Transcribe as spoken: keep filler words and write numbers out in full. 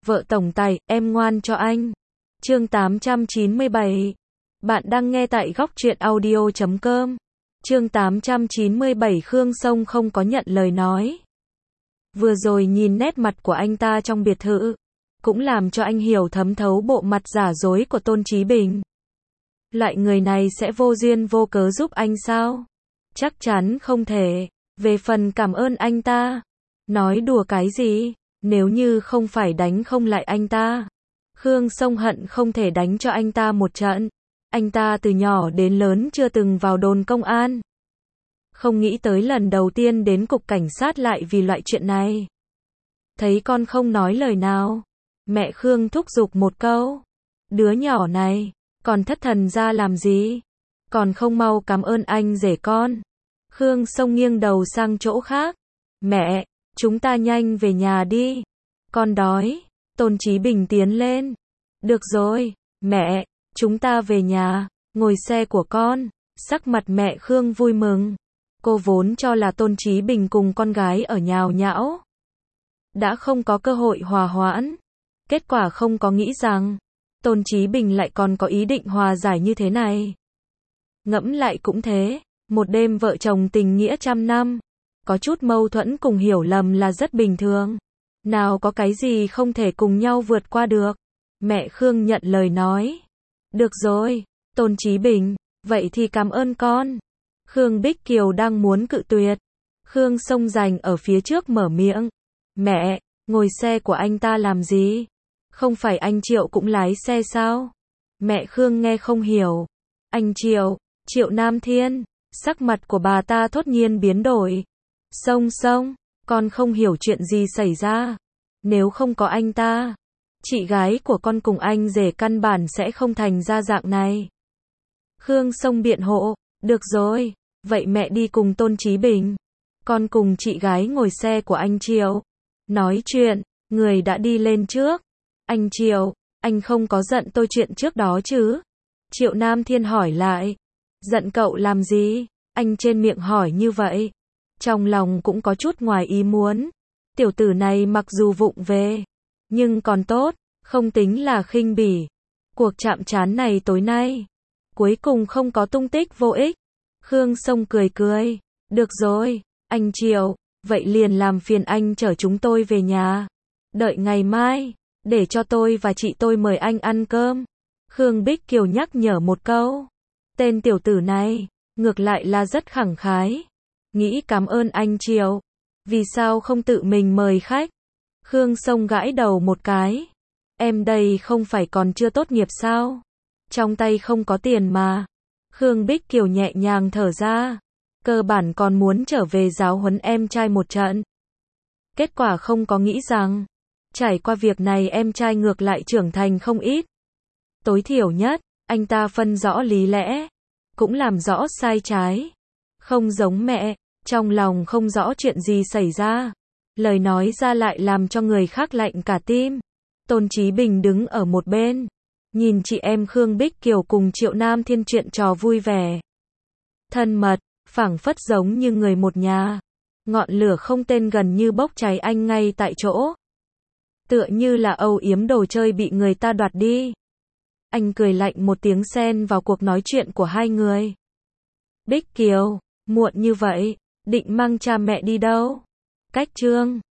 Vợ tổng tài, em ngoan cho anh. Chương tám trăm chín mươi bảy. Bạn đang nghe tại góc truyện audio chấm com. Chương tám trăm chín mươi bảy. Khương Sông không có nhận lời nói. Vừa rồi nhìn nét mặt của anh ta trong biệt thự, cũng làm cho anh hiểu thấm thấu bộ mặt giả dối của Tôn Chí Bình. Loại người này sẽ vô duyên vô cớ giúp anh sao? Chắc chắn không thể. Về phần cảm ơn anh ta, nói đùa cái gì? Nếu như không phải đánh không lại anh ta, Khương Sông hận không thể đánh cho anh ta một trận. Anh ta từ nhỏ đến lớn chưa từng vào đồn công an. Không nghĩ tới lần đầu tiên đến cục cảnh sát lại vì loại chuyện này. Thấy con không nói lời nào, mẹ Khương thúc giục một câu. Đứa nhỏ này, còn thất thần ra làm gì? Còn không mau cảm ơn anh rể con. Khương Sông nghiêng đầu sang chỗ khác. Mẹ, chúng ta nhanh về nhà đi. Con đói. Tôn Chí Bình tiến lên. Được rồi, mẹ, chúng ta về nhà. Ngồi xe của con. Sắc mặt mẹ Khương vui mừng. Cô vốn cho là Tôn Chí Bình cùng con gái ở nhào nhão, đã không có cơ hội hòa hoãn. Kết quả không có nghĩ rằng Tôn Chí Bình lại còn có ý định hòa giải như thế này. Ngẫm lại cũng thế, một đêm vợ chồng tình nghĩa trăm năm, có chút mâu thuẫn cùng hiểu lầm là rất bình thường. Nào có cái gì không thể cùng nhau vượt qua được. Mẹ Khương nhận lời nói. Được rồi, Tôn Chí Bình, vậy thì cảm ơn con. Khương Bích Kiều đang muốn cự tuyệt. Khương Sông Giành ở phía trước mở miệng. Mẹ, ngồi xe của anh ta làm gì? Không phải anh Triệu cũng lái xe sao? Mẹ Khương nghe không hiểu. Anh Triệu, Triệu Nam Thiên. Sắc mặt của bà ta thốt nhiên biến đổi. Sông Sông, con không hiểu chuyện gì xảy ra. Nếu không có anh ta, chị gái của con cùng anh rể căn bản sẽ không thành ra dạng này. Khương Sông biện hộ. Được rồi, vậy mẹ đi cùng Tôn Chí Bình. Con cùng chị gái ngồi xe của anh Triệu. Nói chuyện, người đã đi lên trước. Anh Triệu, anh không có giận tôi chuyện trước đó chứ? Triệu Nam Thiên hỏi lại. Giận cậu làm gì? Anh trên miệng hỏi như vậy, trong lòng cũng có chút ngoài ý muốn. Tiểu tử này mặc dù vụng về, nhưng còn tốt, không tính là khinh bỉ. Cuộc chạm trán này tối nay, cuối cùng không có tung tích vô ích. Khương Sông cười cười. Được rồi, anh Triệu, vậy liền làm phiền anh chở chúng tôi về nhà. Đợi ngày mai, để cho tôi và chị tôi mời anh ăn cơm. Khương Bích Kiều nhắc nhở một câu. Tên tiểu tử này, ngược lại là rất khẳng khái. Nghĩ cảm ơn anh Triệu. Vì sao không tự mình mời khách? Khương Sông gãi đầu một cái. Em đây không phải còn chưa tốt nghiệp sao? Trong tay không có tiền mà. Khương Bích Kiều nhẹ nhàng thở ra. Cơ bản còn muốn trở về giáo huấn em trai một trận. Kết quả không có nghĩ rằng, trải qua việc này em trai ngược lại trưởng thành không ít. Tối thiểu nhất, anh ta phân rõ lý lẽ, cũng làm rõ sai trái. Không giống mẹ, trong lòng không rõ chuyện gì xảy ra. Lời nói ra lại làm cho người khác lạnh cả tim. Tôn Chí Bình đứng ở một bên, nhìn chị em Khương Bích Kiều cùng Triệu Nam Thiên chuyện trò vui vẻ, thân mật, phảng phất giống như người một nhà. Ngọn lửa không tên gần như bốc cháy anh ngay tại chỗ. Tựa như là âu yếm đồ chơi bị người ta đoạt đi. Anh cười lạnh một tiếng xen vào cuộc nói chuyện của hai người. Bích Kiều, muộn như vậy, định mang cha mẹ đi đâu? Cách Trương,